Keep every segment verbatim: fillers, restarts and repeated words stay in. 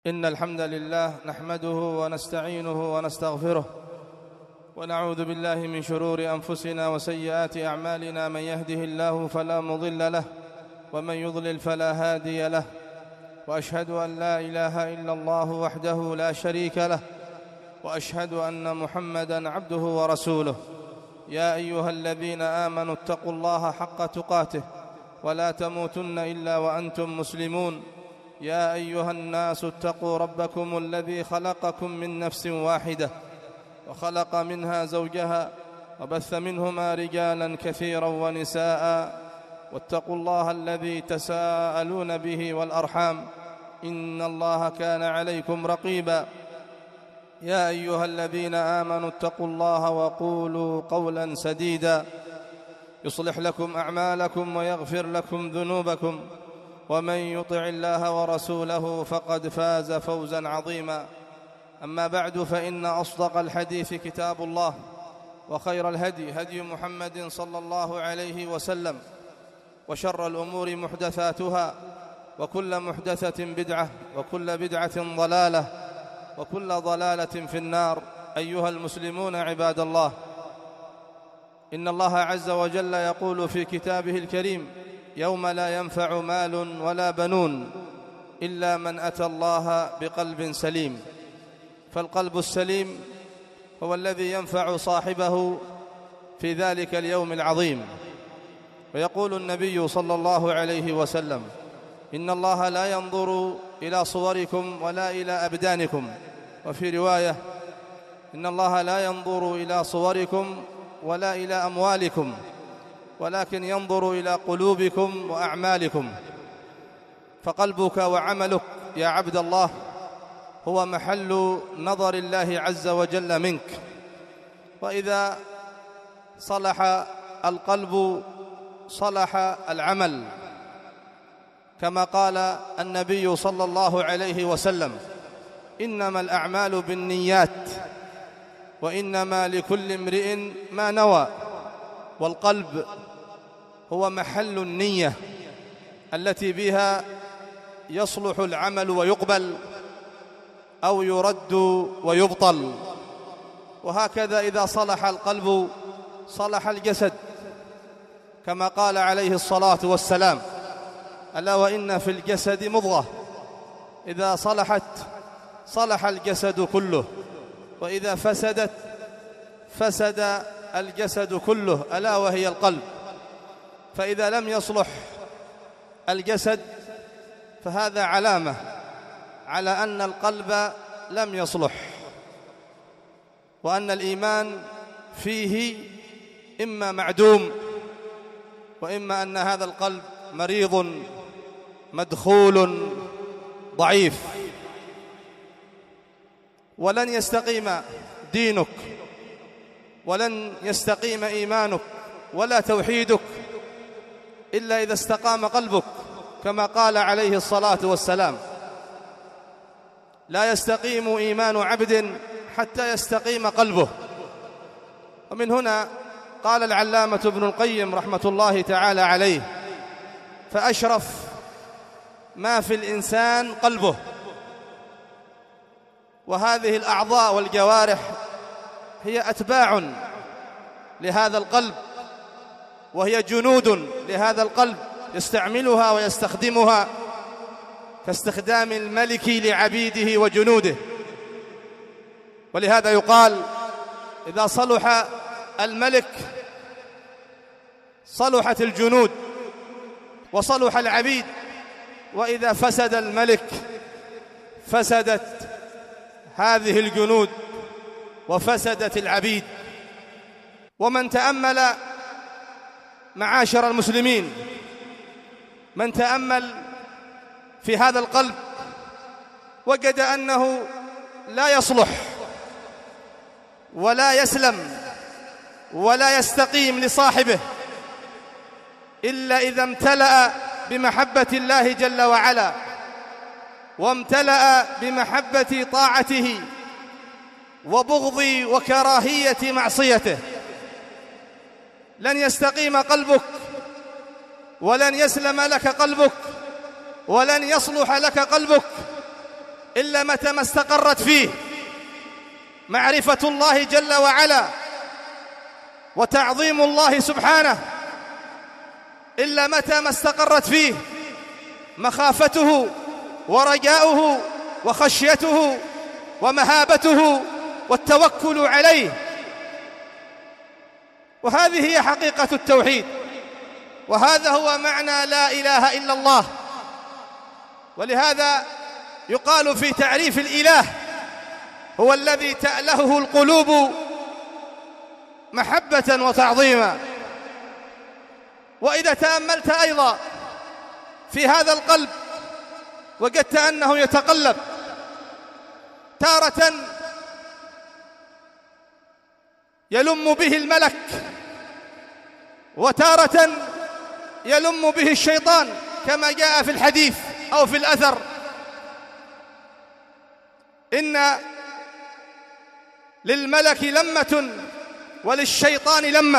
إن الحمد لله نحمده ونستعينه ونستغفره ونعوذ بالله من شرور أنفسنا وسيئات أعمالنا. من يهده الله فلا مضل له ومن يضلل فلا هادي له، وأشهد أن لا إله إلا الله وحده لا شريك له، وأشهد أن محمدًا عبده ورسوله. يا أيها الذين آمنوا اتقوا الله حق تقاته ولا تموتن إلا وأنتم مسلمون. يا أيها الناس اتقوا ربكم الذي خلقكم من نفس واحدة وخلق منها زوجها وبث منهما رجالا كثيرا ونساء، واتقوا الله الذي تساءلون به والأرحام إن الله كان عليكم رقيبا. يا أيها الذين آمنوا اتقوا الله وقولوا قولا سديدا يصلح لكم أعمالكم ويغفر لكم ذنوبكم، ومن يطع الله ورسوله فقد فاز فوزا عظيما. أما بعد، فإن أصدق الحديث كتاب الله، وخير الهدي هدي محمد صلى الله عليه وسلم، وشر الأمور محدثاتها، وكل محدثة بدعة، وكل بدعة ضلالة، وكل ضلالة في النار. أيها المسلمون عباد الله، إن الله عز وجل يقول في كتابه الكريم: يوم لا ينفع مال ولا بنون إلا من أتى الله بقلب سليم. فالقلب السليم هو الذي ينفع صاحبه في ذلك اليوم العظيم. ويقول النبي صلى الله عليه وسلم: إن الله لا ينظر إلى صوركم ولا إلى أبدانكم. وفي رواية: إن الله لا ينظر إلى صوركم ولا إلى أموالكم، ولكن ينظر إلى قلوبكم وأعمالكم. فقلبك وعملك يا عبد الله هو محل نظر الله عز وجل منك. وإذا صلح القلب صلح العمل، كما قال النبي صلى الله عليه وسلم: إنما الأعمال بالنيات وإنما لكل امرئ ما نوى. والقلب هو محل النية التي بها يصلح العمل ويقبل أو يرد ويبطل. وهكذا إذا صلح القلب صلح الجسد، كما قال عليه الصلاة والسلام: ألا وإن في الجسد مضغة إذا صلحت صلح الجسد كله، وإذا فسدت فسد الجسد كله، ألا وهي القلب. فإذا لم يصلح الجسد فهذا علامة على أن القلب لم يصلح، وأن الإيمان فيه إما معدوم، وإما أن هذا القلب مريض مدخول ضعيف. ولن يستقيم دينك ولن يستقيم إيمانك ولا توحيدك إلا إذا استقام قلبك، كما قال عليه الصلاة والسلام: لا يستقيم إيمان عبد حتى يستقيم قلبه. ومن هنا قال العلامة ابن القيم رحمة الله تعالى عليه: فأشرف ما في الإنسان قلبه. وهذه الأعضاء والجوارح هي أتباع لهذا القلب، وهي جنود لهذا القلب يستعملها ويستخدمها كاستخدام الملك لعبيده وجنوده. ولهذا يقال: إذا صلح الملك صلحت الجنود وصلح العبيد، وإذا فسد الملك فسدت هذه الجنود وفسدت العبيد. ومن تأمل معاشر المسلمين، من تأمل في هذا القلب وجد أنه لا يصلح ولا يسلم ولا يستقيم لصاحبه إلا إذا امتلأ بمحبة الله جل وعلا، وامتلأ بمحبة طاعته وبغض وكراهية معصيته. لن يستقيم قلبك ولن يسلم لك قلبك ولن يصلح لك قلبك إلا متى ما استقرت فيه معرفة الله جل وعلا وتعظيم الله سبحانه، إلا متى ما استقرت فيه مخافته ورجاؤه وخشيته ومهابته والتوكل عليه. وهذه هي حقيقة التوحيد، وهذا هو معنى لا إله إلا الله. ولهذا يقال في تعريف الإله: هو الذي تألهه القلوب محبة وتعظيما. وإذا تأملت أيضا في هذا القلب وجدت أنه يتقلب، تارة يلم به الملك، وتارة يلم به الشيطان كما جاء في الحديث أو في الأثر: إن للملك لمة وللشيطان لمة،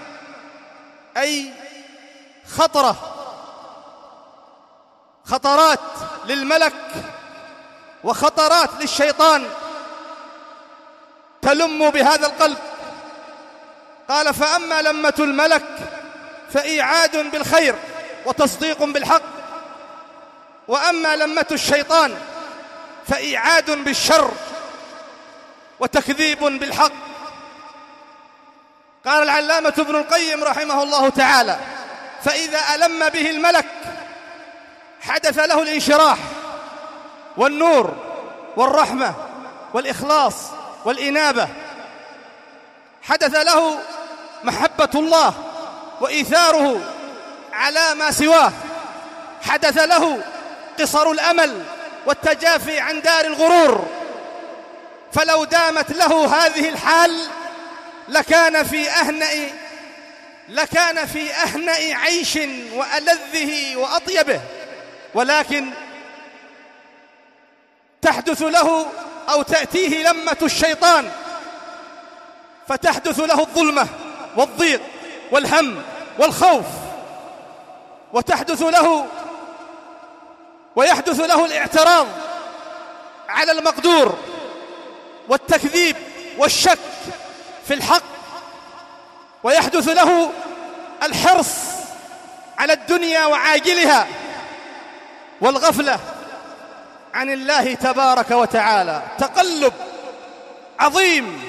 أي خطرة، خطرات للملك وخطرات للشيطان تلم بهذا القلب. قال: فأما لمة الملك فإيعاد بالخير وتصديق بالحق، وأما لمة الشيطان فإيعاد بالشر وتكذيب بالحق. قال العلامة ابن القيم رحمه الله تعالى: فإذا ألم به الملك حدث له الانشراح والنور والرحمة والإخلاص والإنابة، حدث له محبة الله وإيثاره على ما سواه، حدث له قصر الأمل والتجافي عن دار الغرور. فلو دامت له هذه الحال لكان في أهنأ لكان في أهنأ عيش وألذه وأطيبه، ولكن تحدث له أو تأتيه لمة الشيطان فتحدث له الظلمة والضيق والهم والخوف، وتحدث له ويحدث له الاعتراض على المقدور والتكذيب والشك في الحق، ويحدث له الحرص على الدنيا وعاجلها والغفلة عن الله تبارك وتعالى. تقلب عظيم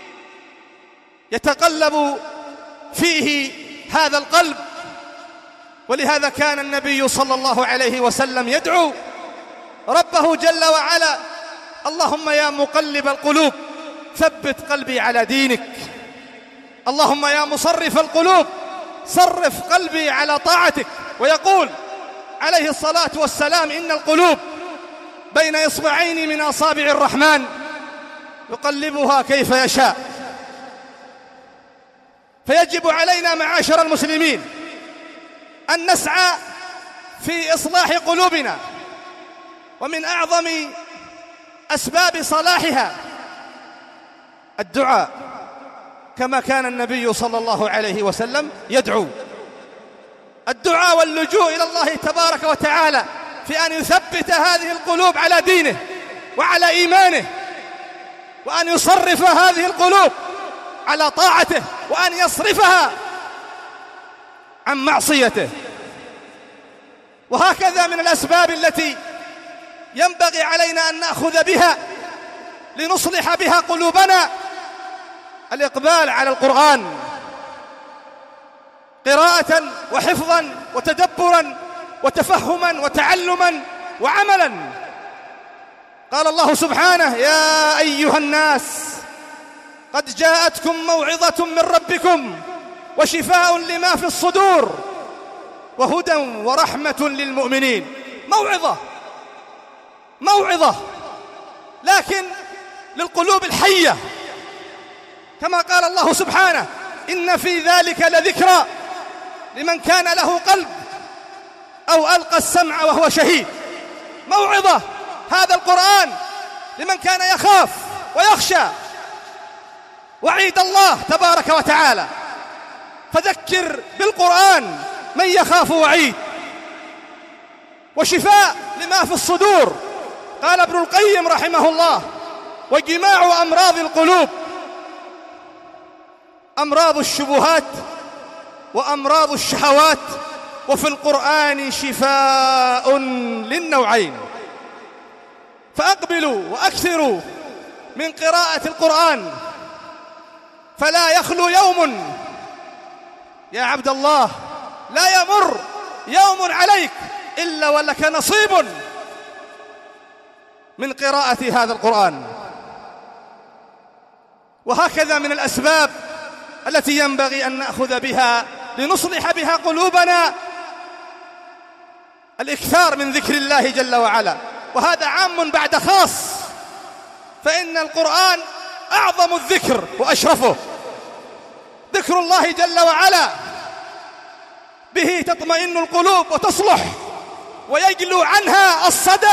يتقلب فيه هذا القلب. ولهذا كان النبي صلى الله عليه وسلم يدعو ربه جل وعلا: اللهم يا مقلب القلوب ثبت قلبي على دينك، اللهم يا مصرف القلوب صرف قلبي على طاعتك. ويقول عليه الصلاة والسلام: إن القلوب بين إصبعين من أصابع الرحمن يقلبها كيف يشاء. فيجب علينا معاشر المسلمين أن نسعى في إصلاح قلوبنا، ومن أعظم أسباب صلاحها الدعاء، كما كان النبي صلى الله عليه وسلم يدعو. الدعاء واللجوء إلى الله تبارك وتعالى في أن يثبت هذه القلوب على دينه وعلى إيمانه، وأن يصرف هذه القلوب على طاعته، وأن يصرفها عن معصيته. وهكذا من الأسباب التي ينبغي علينا أن نأخذ بها لنصلح بها قلوبنا الإقبال على القرآن قراءة وحفظا وتدبرا وتفهما وتعلما وعملا. قال الله سبحانه: يا أيها الناس قد جاءتكم موعظة من ربكم وشفاء لما في الصدور وهدى ورحمة للمؤمنين. موعظة موعظة لكن للقلوب الحية، كما قال الله سبحانه: إن في ذلك لذكرى لمن كان له قلب أو ألقى السمع وهو شهيد. موعظة هذا القرآن لمن كان يخاف ويخشى وعيد الله تبارك وتعالى، فذكر بالقرآن من يخاف وعيد. وشفاء لما في الصدور، قال ابن القيم رحمه الله: وجماع أمراض القلوب أمراض الشبهات وأمراض الشهوات، وفي القرآن شفاء للنوعين. فأقبلوا وأكثروا من قراءة القرآن، فلا يخلو يوم يا عبد الله، لا يمر يوم عليك إلا ولك نصيب من قراءة هذا القرآن. وهكذا من الأسباب التي ينبغي أن نأخذ بها لنصلح بها قلوبنا الإكثار من ذكر الله جل وعلا، وهذا عام بعد خاص، فإن القرآن أعظم الذكر وأشرفه، ذكر الله جل وعلا، به تطمئن القلوب وتصلح ويجلو عنها الصدى،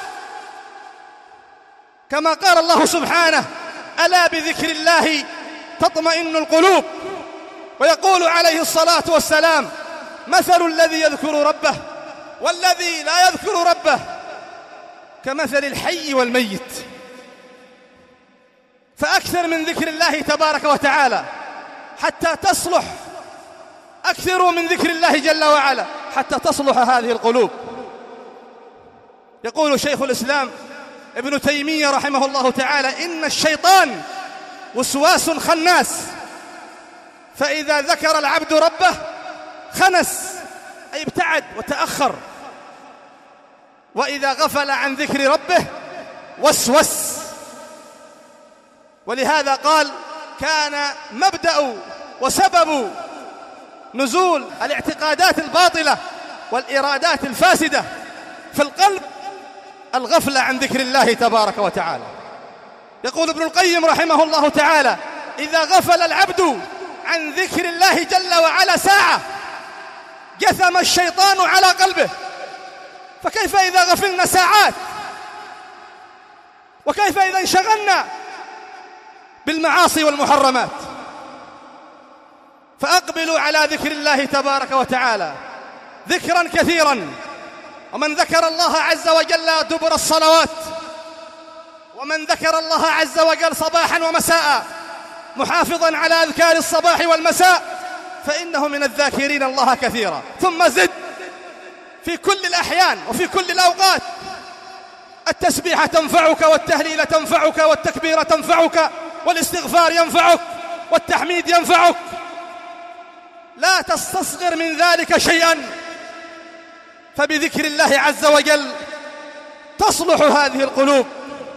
كما قال الله سبحانه: ألا بذكر الله تطمئن القلوب. ويقول عليه الصلاة والسلام: مثل الذي يذكر ربه والذي لا يذكر ربه كمثل الحي والميت. فأكثر من ذكر الله تبارك وتعالى حتى تصلح، أكثروا من ذكر الله جل وعلا حتى تصلح هذه القلوب. يقول شيخ الإسلام ابن تيمية رحمه الله تعالى: إن الشيطان وسواس خناس، فإذا ذكر العبد ربه خنس، أي ابتعد وتأخر، وإذا غفل عن ذكر ربه وسوس. ولهذا قال: كان مبدأ وسبب نزول الاعتقادات الباطلة والإرادات الفاسدة في القلب الغفلة عن ذكر الله تبارك وتعالى. يقول ابن القيم رحمه الله تعالى: إذا غفل العبد عن ذكر الله جل وعلا ساعة جثم الشيطان على قلبه. فكيف إذا غفلنا ساعات؟ وكيف إذا انشغلنا بالمعاصي والمحرمات؟ فأقبلوا على ذكر الله تبارك وتعالى ذكرا كثيرا. ومن ذكر الله عز وجل دبر الصلوات، ومن ذكر الله عز وجل صباحا ومساء محافظا على أذكار الصباح والمساء فإنه من الذاكرين الله كثيرا. ثم زد في كل الأحيان وفي كل الأوقات: التسبيح تنفعك، والتهليل تنفعك، والتكبير تنفعك، والاستغفار ينفعك، والتحميد ينفعك. لا تستصغر من ذلك شيئا، فبذكر الله عز وجل تصلح هذه القلوب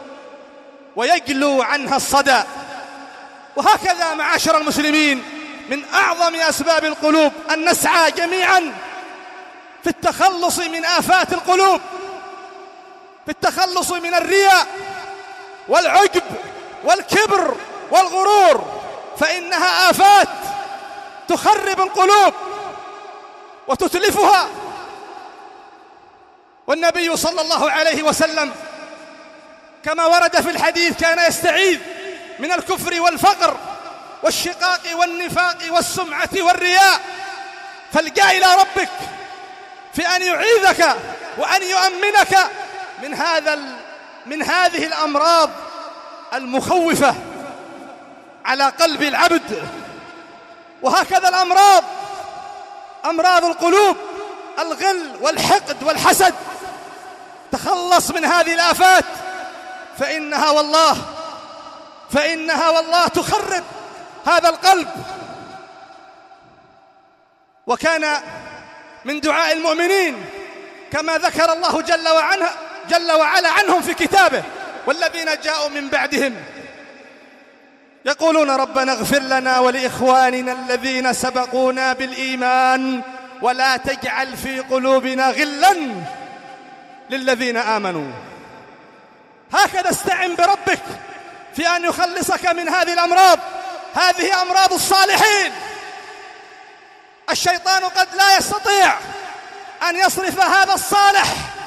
ويجلو عنها الصدى. وهكذا معاشر المسلمين، من أعظم أسباب القلوب أن نسعى جميعا في التخلص من آفات القلوب، في التخلص من الرياء والعجب والكبر والغرور، فإنها آفات تخرب القلوب وتتلفها. والنبي صلى الله عليه وسلم كما ورد في الحديث كان يستعيذ من الكفر والفقر والشقاق والنفاق والسمعة والرياء. فالجأ إلى ربك في أن يعيذك وأن يؤمنك من هذا من هذه الأمراض المخوفة على قلب العبد. وهكذا الأمراض، أمراض القلوب، الغل والحقد والحسد، تخلص من هذه الآفات، فإنها والله فإنها والله تخرب هذا القلب. وكان من دعاء المؤمنين كما ذكر الله جل وعلا جل وعلا عنهم في كتابه: والذين جاءوا من بعدهم يقولون ربنا اغفر لنا ولإخواننا الذين سبقونا بالإيمان ولا تجعل في قلوبنا غلا للذين آمنوا. هكذا استعن بربك في أن يخلصك من هذه الأمراض. هذه أمراض الصالحين. الشيطان قد لا يستطيع أن يصرف هذا الصالح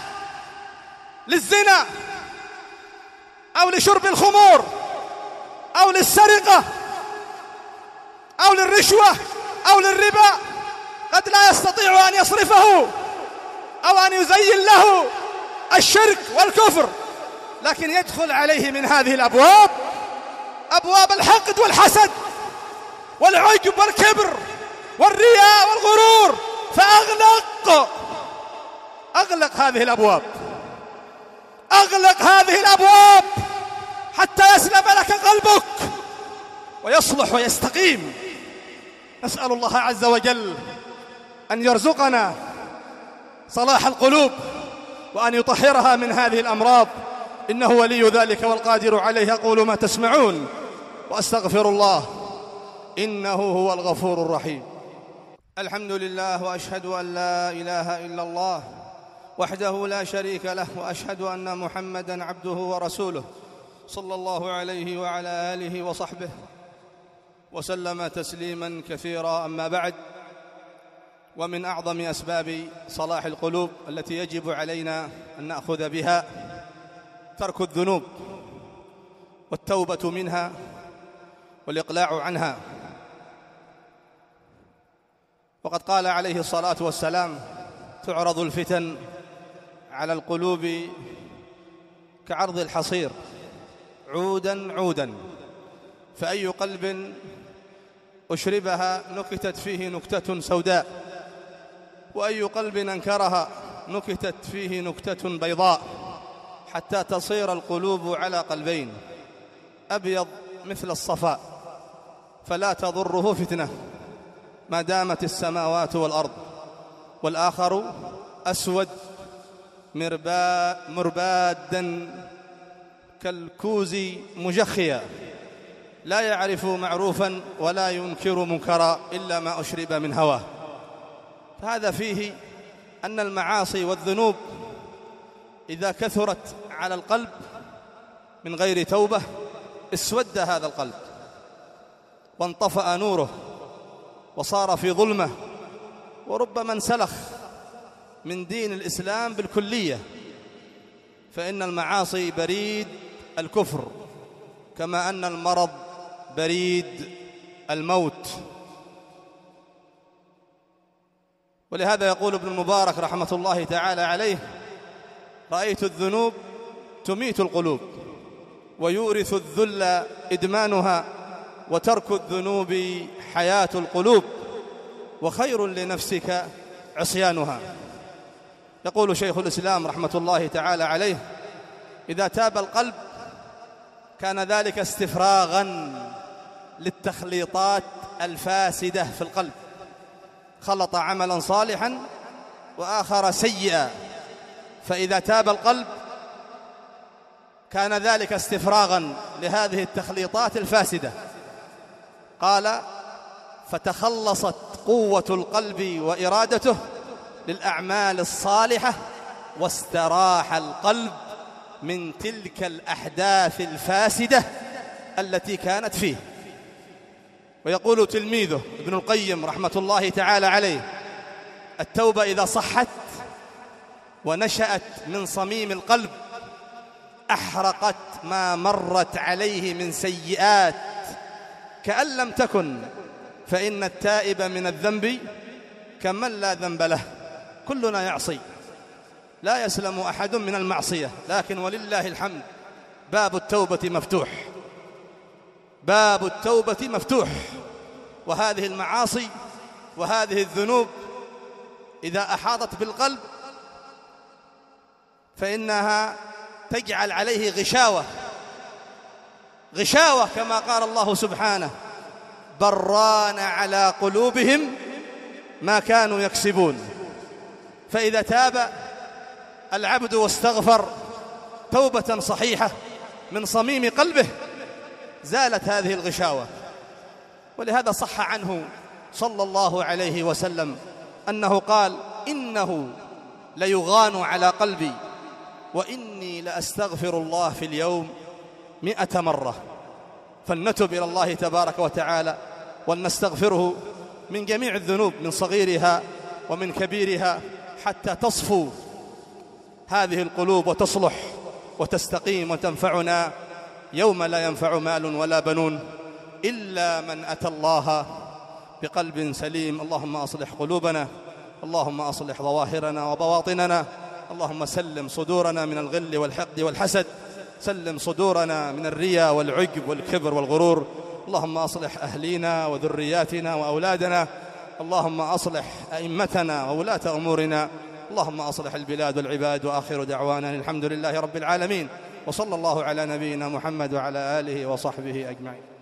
للزنا أو لشرب الخمور أو للسرقة أو للرشوة أو للربا، قد لا يستطيع أن يصرفه أو أن يزين له الشرك والكفر لكن يدخل عليه من هذه الأبواب أبواب الحقد والحسد والعجب والكبر والرياء والغرور، فأغلق أغلق هذه الأبواب، أغلق هذه الأبواب حتى يسلم لك قلبك ويصلح ويستقيم. نسأل الله عز وجل أن يرزقنا صلاح القلوب وأن يطهرها من هذه الأمراض، إنه ولي ذلك والقادر عليه. أقول ما تسمعون وأستغفر الله إنه هو الغفور الرحيم. الحمد لله، وأشهد أن لا إله إلا الله وحده لا شريك له، وأشهد أن محمدًا عبده ورسوله صلى الله عليه وعلى آله وصحبه وسلم تسليماً كثيرا. أما بعد، ومن أعظم أسباب صلاح القلوب التي يجب علينا أن نأخذ بها ترك الذنوب والتوبة منها والإقلاع عنها. وقد قال عليه الصلاة والسلام: تعرض الفتن على القلوب كعرض الحصير عوداً عوداً، فأي قلب أشربها نكتت فيه نكتة سوداء، وأي قلب أنكرها نكتت فيه نكتة بيضاء، حتى تصير القلوب على قلبين: أبيض مثل الصفاء فلا تضره فتنة ما دامت السماوات والأرض، والآخر أسود مربا مربادا كالكوز مجخيا لا يعرف معروفا ولا ينكر منكرا إلا ما أشرب من هواه. فهذا فيه أن المعاصي والذنوب إذا كثرت على القلب من غير توبة اسود هذا القلب وانطفأ نوره وصار في ظلمة، وربما انسلخ من دين الإسلام بالكلية. فإن المعاصي بريد الكفر، كما أن المرض بريد الموت. ولهذا يقول ابن المبارك رحمة الله تعالى عليه: رأيت الذنوب تميت القلوب ويورث الذل إدمانها، وترك الذنوب حياة القلوب، وخير لنفسك عصيانها. يقول شيخ الإسلام رحمة الله تعالى عليه: إذا تاب القلب كان ذلك استفراغا للتخليطات الفاسدة في القلب، خلط عملا صالحا وآخر سيئا، فإذا تاب القلب كان ذلك استفراغا لهذه التخليطات الفاسدة. قال: فتخلصت قوة القلب وإرادته للأعمال الصالحة، واستراح القلب من تلك الأحداث الفاسدة التي كانت فيه. ويقول تلميذه ابن القيم رحمة الله تعالى عليه: التوبة إذا صحت ونشأت من صميم القلب أحرقت ما مرت عليه من سيئات كأن لم تكن، فإن التائب من الذنب كمن لا ذنب له. كلنا يعصي، لا يسلم أحد من المعصية، لكن ولله الحمد باب التوبة مفتوح، باب التوبة مفتوح. وهذه المعاصي وهذه الذنوب إذا أحاطت بالقلب فإنها تجعل عليه غشاوة، غشاوة كما قال الله سبحانه: بران على قلوبهم ما كانوا يكسبون. فإذا تاب العبد واستغفر توبة صحيحة من صميم قلبه زالت هذه الغشاوة. ولهذا صح عنه صلى الله عليه وسلم أنه قال: إنه ليغان على قلبي وإني لأستغفر الله في اليوم مئة مرة. فلنتب إلى الله تبارك وتعالى ولنستغفره من جميع الذنوب من صغيرها ومن كبيرها، حتى تصفو هذه القلوب وتصلح وتستقيم وتنفعنا يوم لا ينفع مال ولا بنون إلا من أتى الله بقلب سليم. اللهم أصلح قلوبنا، اللهم أصلح ظواهرنا وبواطننا، اللهم سلم صدورنا من الغل والحقد والحسد، سلم صدورنا من الرياء والعجب والكبر والغرور. اللهم أصلح أهلينا وذرياتنا وأولادنا. اللهم أصلح أئمتنا وولاة أمورنا. اللهم أصلح البلاد والعباد. وآخر دعوانا الحمد لله رب العالمين، وصلى الله على نبينا محمد وعلى آله وصحبه أجمعين.